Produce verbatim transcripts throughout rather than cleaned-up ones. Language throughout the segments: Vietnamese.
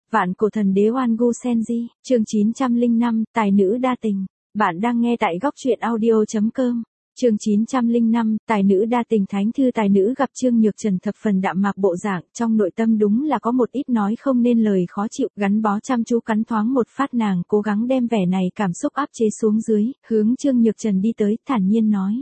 Vạn cổ thần đế Oan Gu Senji, chương chín trăm lẻ năm, tài nữ đa tình. Bạn đang nghe tại góc truyện audio chấm com. Chương chín trăm lẻ năm, tài nữ đa tình. Thánh thư tài nữ gặp Trương Nhược Trần thập phần đạm mạc bộ dạng, trong nội tâm đúng là có một ít nói không nên lời khó chịu, gắn bó chăm chú cắn thoáng một phát, nàng cố gắng đem vẻ này cảm xúc áp chế xuống dưới, hướng Trương Nhược Trần đi tới, thản nhiên nói.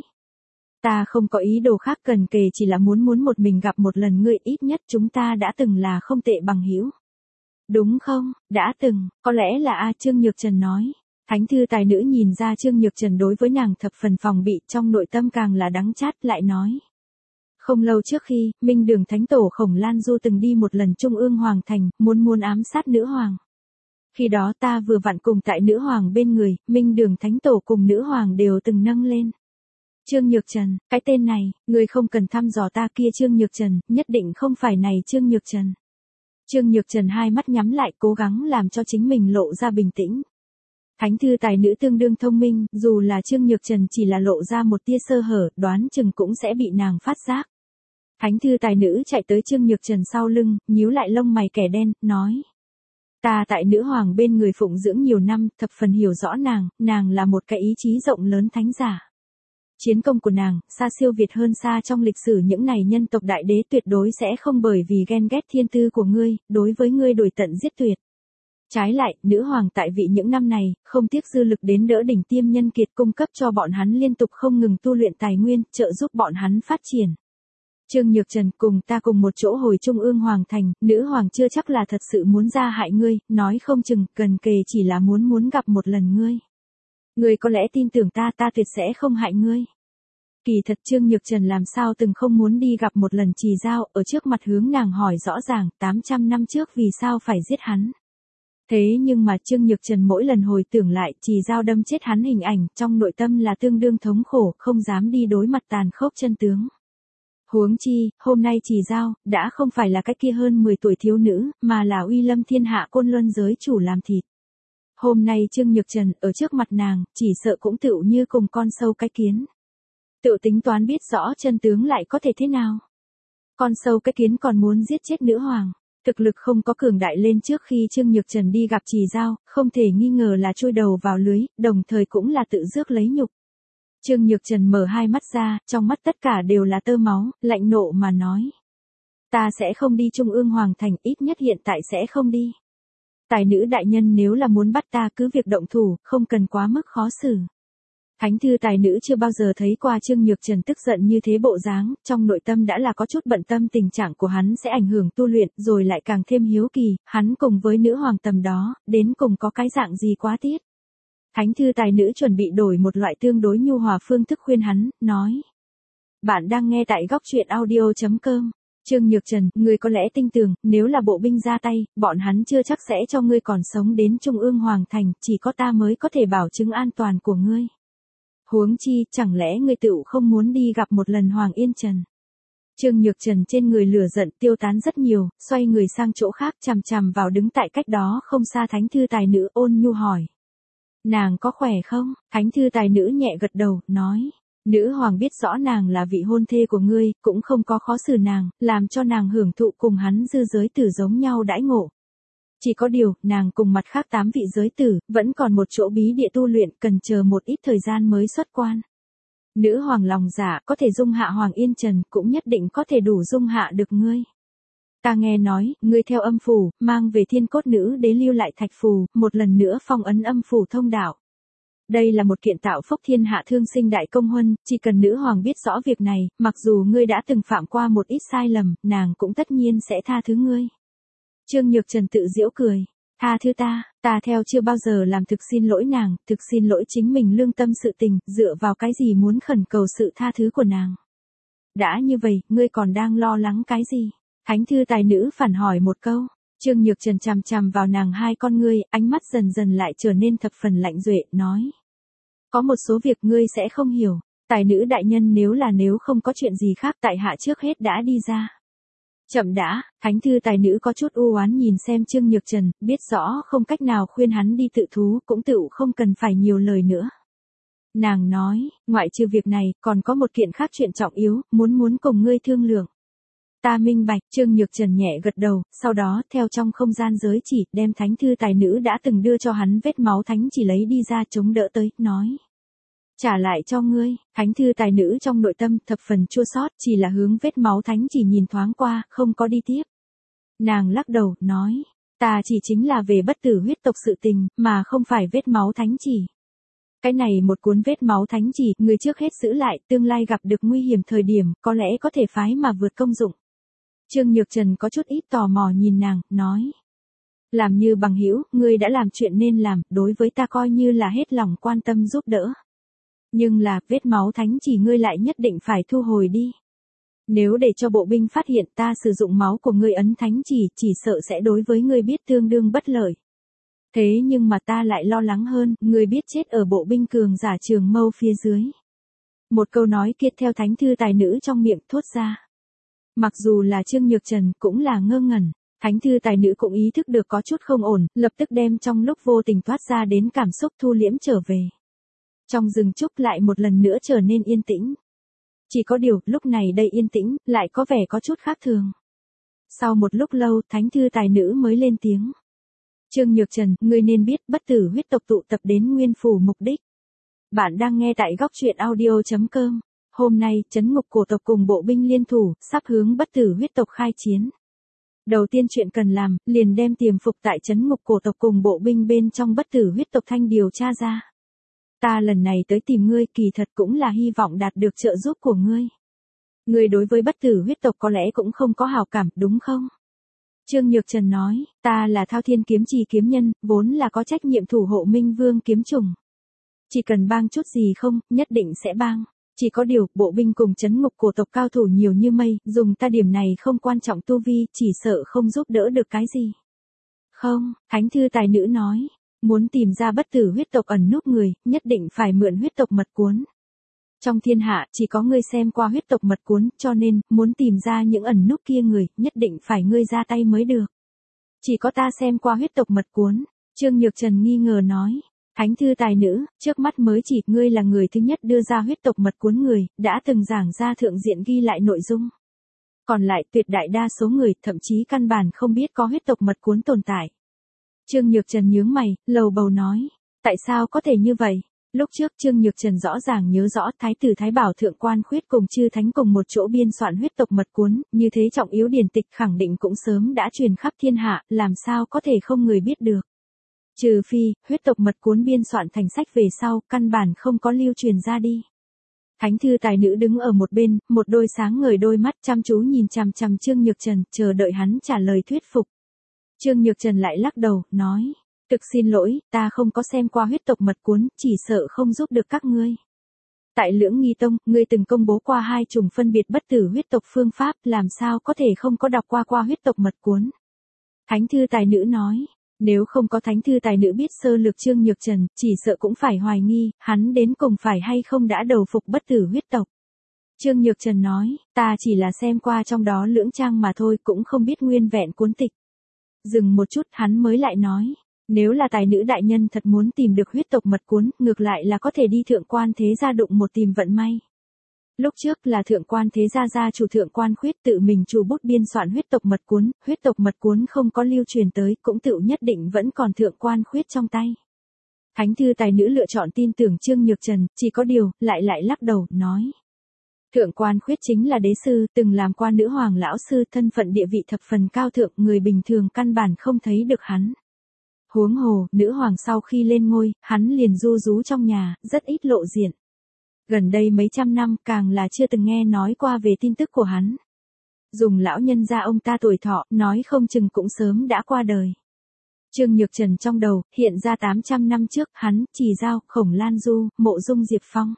Ta không có ý đồ khác, cần kề chỉ là muốn muốn một mình gặp một lần ngươi, ít nhất chúng ta đã từng là không tệ bằng hữu. Đúng không, đã từng, có lẽ là a Trương Nhược Trần nói. Thánh thư tài nữ nhìn ra Trương Nhược Trần đối với nàng thập phần phòng bị, trong nội tâm càng là đắng chát, lại nói. Không lâu trước khi, Minh Đường Thánh Tổ Khổng Lan Du từng đi một lần Trung Ương Hoàng Thành, muốn muốn ám sát nữ hoàng. Khi đó ta vừa vặn cùng tại nữ hoàng bên người, Minh Đường Thánh Tổ cùng nữ hoàng đều từng nâng lên. Trương Nhược Trần, cái tên này, người không cần thăm dò ta kia Trương Nhược Trần, nhất định không phải này Trương Nhược Trần. Trương Nhược Trần hai mắt nhắm lại, cố gắng làm cho chính mình lộ ra bình tĩnh. Thánh thư tài nữ tương đương thông minh, dù là Trương Nhược Trần chỉ là lộ ra một tia sơ hở, đoán chừng cũng sẽ bị nàng phát giác. Thánh thư tài nữ chạy tới Trương Nhược Trần sau lưng, nhíu lại lông mày kẻ đen, nói. Ta tại nữ hoàng bên người phụng dưỡng nhiều năm, thập phần hiểu rõ nàng, nàng là một cái ý chí rộng lớn thánh giả. Chiến công của nàng, xa siêu việt hơn xa trong lịch sử những này nhân tộc đại đế, tuyệt đối sẽ không bởi vì ghen ghét thiên tư của ngươi, đối với ngươi đổi tận giết tuyệt. Trái lại, nữ hoàng tại vị những năm này, không tiếc dư lực đến đỡ đỉnh tiêm nhân kiệt, cung cấp cho bọn hắn liên tục không ngừng tu luyện tài nguyên, trợ giúp bọn hắn phát triển. Trương Nhược Trần, cùng ta cùng một chỗ hồi Trung Ương Hoàng Thành, nữ hoàng chưa chắc là thật sự muốn ra hại ngươi, nói không chừng, gần kề chỉ là muốn muốn gặp một lần ngươi. Ngươi có lẽ tin tưởng ta, ta tuyệt sẽ không hại ngươi. Kỳ thật Trương Nhược Trần làm sao từng không muốn đi gặp một lần Trì Dao, ở trước mặt hướng nàng hỏi rõ ràng, tám trăm năm trước vì sao phải giết hắn. Thế nhưng mà Trương Nhược Trần mỗi lần hồi tưởng lại Trì Dao đâm chết hắn hình ảnh, trong nội tâm là tương đương thống khổ, không dám đi đối mặt tàn khốc chân tướng. Huống chi, hôm nay Trì Dao, đã không phải là cái kia hơn mười tuổi thiếu nữ, mà là uy lâm thiên hạ Côn Luân giới chủ làm thịt. Hôm nay Trương Nhược Trần, ở trước mặt nàng, chỉ sợ cũng tựu như cùng con sâu cái kiến. Tự tính toán biết rõ chân tướng lại có thể thế nào. Con sâu cái kiến còn muốn giết chết nữ hoàng. Thực lực không có cường đại lên trước khi Trương Nhược Trần đi gặp Trì Dao, không thể nghi ngờ là chui đầu vào lưới, đồng thời cũng là tự rước lấy nhục. Trương Nhược Trần mở hai mắt ra, trong mắt tất cả đều là tơ máu, lạnh nộ mà nói. Ta sẽ không đi Trung Ương Hoàng Thành, ít nhất hiện tại sẽ không đi. Tài nữ đại nhân nếu là muốn bắt ta cứ việc động thủ, không cần quá mức khó xử. Thánh thư tài nữ chưa bao giờ thấy qua Trương Nhược Trần tức giận như thế bộ dáng, trong nội tâm đã là có chút bận tâm tình trạng của hắn sẽ ảnh hưởng tu luyện, rồi lại càng thêm hiếu kỳ, hắn cùng với nữ hoàng tầm đó, đến cùng có cái dạng gì quá tiết. Thánh thư tài nữ chuẩn bị đổi một loại tương đối nhu hòa phương thức khuyên hắn, nói. Bạn đang nghe tại góc truyện audio chấm com. Trương Nhược Trần, ngươi có lẽ tin tưởng, nếu là bộ binh ra tay, bọn hắn chưa chắc sẽ cho ngươi còn sống đến Trung Ương Hoàng Thành, chỉ có ta mới có thể bảo chứng an toàn của ngươi. Huống chi, chẳng lẽ ngươi tựu không muốn đi gặp một lần Hoàng Yên Trần. Trương Nhược Trần trên người lửa giận tiêu tán rất nhiều, xoay người sang chỗ khác, chằm chằm vào đứng tại cách đó không xa thánh thư tài nữ, ôn nhu hỏi. Nàng có khỏe không? Thánh thư tài nữ nhẹ gật đầu, nói. Nữ hoàng biết rõ nàng là vị hôn thê của ngươi, cũng không có khó xử nàng, làm cho nàng hưởng thụ cùng hắn dư giới tử giống nhau đãi ngộ. Chỉ có điều, nàng cùng mặt khác tám vị giới tử, vẫn còn một chỗ bí địa tu luyện, cần chờ một ít thời gian mới xuất quan. Nữ hoàng lòng dạ có thể dung hạ Hoàng Yên Trần, cũng nhất định có thể đủ dung hạ được ngươi. Ta nghe nói, ngươi theo âm phủ, mang về thiên cốt nữ đế lưu lại thạch phù, một lần nữa phong ấn âm phủ thông đạo. Đây là một kiện tạo phúc thiên hạ thương sinh đại công huân, chỉ cần nữ hoàng biết rõ việc này, mặc dù ngươi đã từng phạm qua một ít sai lầm, nàng cũng tất nhiên sẽ tha thứ ngươi. Trương Nhược Trần tự giễu cười, tha thứ ta, ta theo chưa bao giờ làm thực xin lỗi nàng, thực xin lỗi chính mình lương tâm sự tình, dựa vào cái gì muốn khẩn cầu sự tha thứ của nàng. Đã như vậy, ngươi còn đang lo lắng cái gì? Thánh thư tài nữ phản hỏi một câu. Trương Nhược Trần chằm chằm vào nàng hai con ngươi, ánh mắt dần dần lại trở nên thập phần lạnh duệ, nói. Có một số việc ngươi sẽ không hiểu, tài nữ đại nhân nếu là nếu không có chuyện gì khác tại hạ trước hết đã đi ra. Chậm đã, thánh thư tài nữ có chút u oán nhìn xem Trương Nhược Trần, biết rõ không cách nào khuyên hắn đi tự thú, cũng tựu không cần phải nhiều lời nữa. Nàng nói, ngoại trừ việc này, còn có một kiện khác chuyện trọng yếu, muốn muốn cùng ngươi thương lượng. Ta minh bạch, Trương Nhược Trần nhẹ gật đầu, sau đó, theo trong không gian giới chỉ, đem thánh thư tài nữ đã từng đưa cho hắn vết máu thánh chỉ lấy đi ra chống đỡ tới, nói. Trả lại cho ngươi, thánh thư tài nữ trong nội tâm thập phần chua xót, chỉ là hướng vết máu thánh chỉ nhìn thoáng qua, không có đi tiếp. Nàng lắc đầu, nói, ta chỉ chính là về bất tử huyết tộc sự tình, mà không phải vết máu thánh chỉ. Cái này một cuốn vết máu thánh chỉ, người trước hết giữ lại, tương lai gặp được nguy hiểm thời điểm, có lẽ có thể phái mà vượt công dụng. Trương Nhược Trần có chút ít tò mò nhìn nàng, nói. Làm như bằng hữu, ngươi đã làm chuyện nên làm, đối với ta coi như là hết lòng quan tâm giúp đỡ. Nhưng là, vết máu thánh chỉ ngươi lại nhất định phải thu hồi đi. Nếu để cho bộ binh phát hiện ta sử dụng máu của ngươi ấn thánh chỉ, chỉ sợ sẽ đối với ngươi biết tương đương bất lợi. Thế nhưng mà ta lại lo lắng hơn, ngươi biết chết ở bộ binh cường giả trường mâu phía dưới. Một câu nói kia theo thánh thư tài nữ trong miệng thốt ra. Mặc dù là Trương Nhược Trần cũng là ngơ ngẩn, thánh thư tài nữ cũng ý thức được có chút không ổn, lập tức đem trong lúc vô tình thoát ra đến cảm xúc thu liễm trở về. Trong rừng trúc lại một lần nữa trở nên yên tĩnh. Chỉ có điều, lúc này đây yên tĩnh, lại có vẻ có chút khác thường. Sau một lúc lâu, thánh thư tài nữ mới lên tiếng. Trương Nhược Trần, ngươi nên biết bất tử huyết tộc tụ tập đến nguyên phủ mục đích. Bạn đang nghe tại góc truyện audio chấm com. Hôm nay, trấn ngục cổ tộc cùng bộ binh liên thủ, sắp hướng bất tử huyết tộc khai chiến. Đầu tiên chuyện cần làm, liền đem tiềm phục tại trấn ngục cổ tộc cùng bộ binh bên trong bất tử huyết tộc thanh điều tra ra. Ta lần này tới tìm ngươi kỳ thật cũng là hy vọng đạt được trợ giúp của ngươi. Ngươi đối với bất tử huyết tộc có lẽ cũng không có hảo cảm, đúng không? Trương Nhược Trần nói, ta là Thao Thiên kiếm trì kiếm nhân, vốn là có trách nhiệm thủ hộ Minh Vương kiếm trùng. Chỉ cần bang chút gì không, nhất định sẽ bang. Chỉ có điều, bộ binh cùng trấn ngục cổ tộc cao thủ nhiều như mây, dùng ta điểm này không quan trọng tu vi, chỉ sợ không giúp đỡ được cái gì. Không, thánh thư tài nữ nói, muốn tìm ra bất tử huyết tộc ẩn núp người, nhất định phải mượn huyết tộc mật cuốn. Trong thiên hạ, chỉ có ngươi xem qua huyết tộc mật cuốn, cho nên, muốn tìm ra những ẩn núp kia người, nhất định phải ngươi ra tay mới được. Chỉ có ta xem qua huyết tộc mật cuốn, Trương Nhược Trần nghi ngờ nói. Thánh thư tài nữ, trước mắt mới chỉ ngươi là người thứ nhất đưa ra huyết tộc mật cuốn người, đã từng giảng ra thượng diện ghi lại nội dung. Còn lại tuyệt đại đa số người, thậm chí căn bản không biết có huyết tộc mật cuốn tồn tại. Trương Nhược Trần nhướng mày, lầu bầu nói, tại sao có thể như vậy? Lúc trước Trương Nhược Trần rõ ràng nhớ rõ Thái tử Thái Bảo Thượng Quan Khuyết cùng chư thánh cùng một chỗ biên soạn huyết tộc mật cuốn, như thế trọng yếu điển tịch khẳng định cũng sớm đã truyền khắp thiên hạ, làm sao có thể không người biết được. Trừ phi, huyết tộc mật cuốn biên soạn thành sách về sau, căn bản không có lưu truyền ra đi. Thánh thư tài nữ đứng ở một bên, một đôi sáng ngời đôi mắt chăm chú nhìn chằm chằm Trương Nhược Trần, chờ đợi hắn trả lời thuyết phục. Trương Nhược Trần lại lắc đầu, nói, thực xin lỗi, ta không có xem qua huyết tộc mật cuốn, chỉ sợ không giúp được các ngươi. Tại Lưỡng Nghi Tông, ngươi từng công bố qua hai chủng phân biệt bất tử huyết tộc phương pháp, làm sao có thể không có đọc qua qua huyết tộc mật cuốn. Thánh thư tài nữ nói. Nếu không có thánh thư tài nữ biết sơ lược Trương Nhược Trần, chỉ sợ cũng phải hoài nghi, hắn đến cùng phải hay không đã đầu phục bất tử huyết tộc. Trương Nhược Trần nói, ta chỉ là xem qua trong đó lưỡng trang mà thôi, cũng không biết nguyên vẹn cuốn tịch. Dừng một chút hắn mới lại nói, nếu là tài nữ đại nhân thật muốn tìm được huyết tộc mật cuốn, ngược lại là có thể đi thượng quan thế gia đụng một tìm vận may. Lúc trước là thượng quan thế gia gia chủ Thượng Quan Khuyết tự mình chủ bút biên soạn huyết tộc mật cuốn, huyết tộc mật cuốn không có lưu truyền tới, cũng tự nhất định vẫn còn Thượng Quan Khuyết trong tay. Thánh thư tài nữ lựa chọn tin tưởng Trương Nhược Trần, chỉ có điều, lại lại lắc đầu, nói. Thượng Quan Khuyết chính là đế sư, từng làm qua nữ hoàng lão sư, thân phận địa vị thập phần cao thượng, người bình thường căn bản không thấy được hắn. Huống hồ, nữ hoàng sau khi lên ngôi, hắn liền du rú trong nhà, rất ít lộ diện. Gần đây mấy trăm năm càng là chưa từng nghe nói qua về tin tức của hắn. Dùng lão nhân gia ông ta tuổi thọ, nói không chừng cũng sớm đã qua đời. Trương Nhược Trần trong đầu, hiện ra tám trăm năm trước, hắn, Trì Giao, Khổng Lan Du, Mộ Dung Diệp Phong.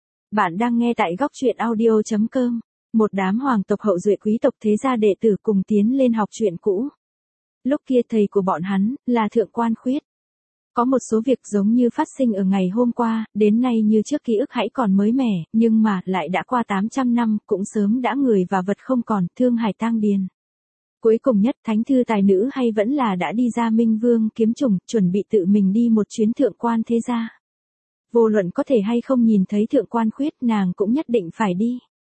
Bạn đang nghe tại góc truyện audio chấm com. Một đám hoàng tộc hậu duệ quý tộc thế gia đệ tử cùng tiến lên học truyện cũ. Lúc kia thầy của bọn hắn, là Thượng Quan Khuyết. Có một số việc giống như phát sinh ở ngày hôm qua, đến nay như trước ký ức hãy còn mới mẻ, nhưng mà, lại đã qua tám trăm năm, cũng sớm đã người và vật không còn, thương hải tang điền. Cuối cùng nhất, thánh thư tài nữ hay vẫn là đã đi ra Minh Vương kiếm trùng, chuẩn bị tự mình đi một chuyến thượng quan thế gia. Vô luận có thể hay không nhìn thấy Thượng Quan Khuyết, nàng cũng nhất định phải đi.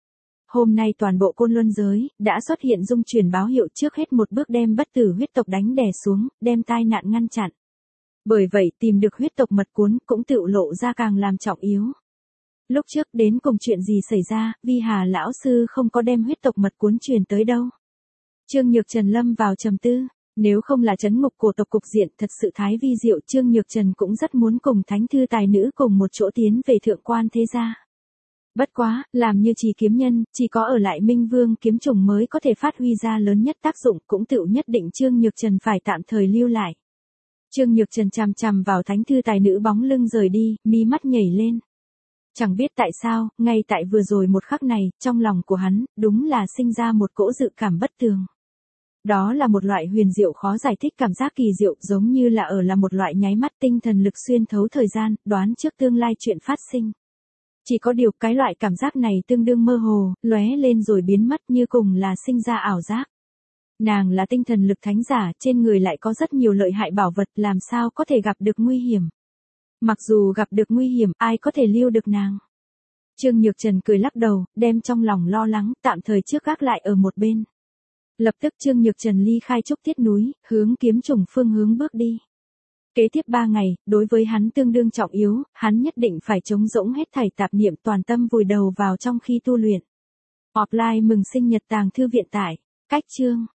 hôm nay toàn bộ Côn Luân giới, đã xuất hiện dung chuyển báo hiệu trước hết một bước đem bất tử huyết tộc đánh đè xuống, đem tai nạn ngăn chặn. Bởi vậy tìm được huyết tộc mật cuốn cũng tự lộ ra càng làm trọng yếu. Lúc trước đến cùng chuyện gì xảy ra, Vi Hà lão sư không có đem huyết tộc mật cuốn truyền tới đâu. Trương Nhược Trần lâm vào trầm tư, nếu không là trấn ngục cổ tộc cục diện thật sự thái vi diệu, Trương Nhược Trần cũng rất muốn cùng thánh thư tài nữ cùng một chỗ tiến về thượng quan thế gia. Bất quá, làm như trì kiếm nhân, chỉ có ở lại Minh Vương kiếm trùng mới có thể phát huy ra lớn nhất tác dụng, cũng tựu nhất định Trương Nhược Trần phải tạm thời lưu lại. Trương Nhược Trần chằm chằm vào thánh thư tài nữ bóng lưng rời đi, mi mắt nhảy lên. Chẳng biết tại sao, ngay tại vừa rồi một khắc này, trong lòng của hắn, đúng là sinh ra một cỗ dự cảm bất tường. Đó là một loại huyền diệu khó giải thích cảm giác kỳ diệu, giống như là ở là một loại nháy mắt tinh thần lực xuyên thấu thời gian, đoán trước tương lai chuyện phát sinh. Chỉ có điều cái loại cảm giác này tương đương mơ hồ, lóe lên rồi biến mất như cùng là sinh ra ảo giác. Nàng là tinh thần lực thánh giả, trên người lại có rất nhiều lợi hại bảo vật, làm sao có thể gặp được nguy hiểm. Mặc dù gặp được nguy hiểm, ai có thể lưu được nàng. Trương Nhược Trần cười lắc đầu, đem trong lòng lo lắng, tạm thời trước gác lại ở một bên. Lập tức Trương Nhược Trần ly khai Trúc Tiết núi, hướng kiếm trùng phương hướng bước đi. Kế tiếp ba ngày, đối với hắn tương đương trọng yếu, hắn nhất định phải trống rỗng hết thảy tạp niệm, toàn tâm vùi đầu vào trong khi tu luyện. Offline mừng sinh nhật Tàng Thư Viện tải, cách chương.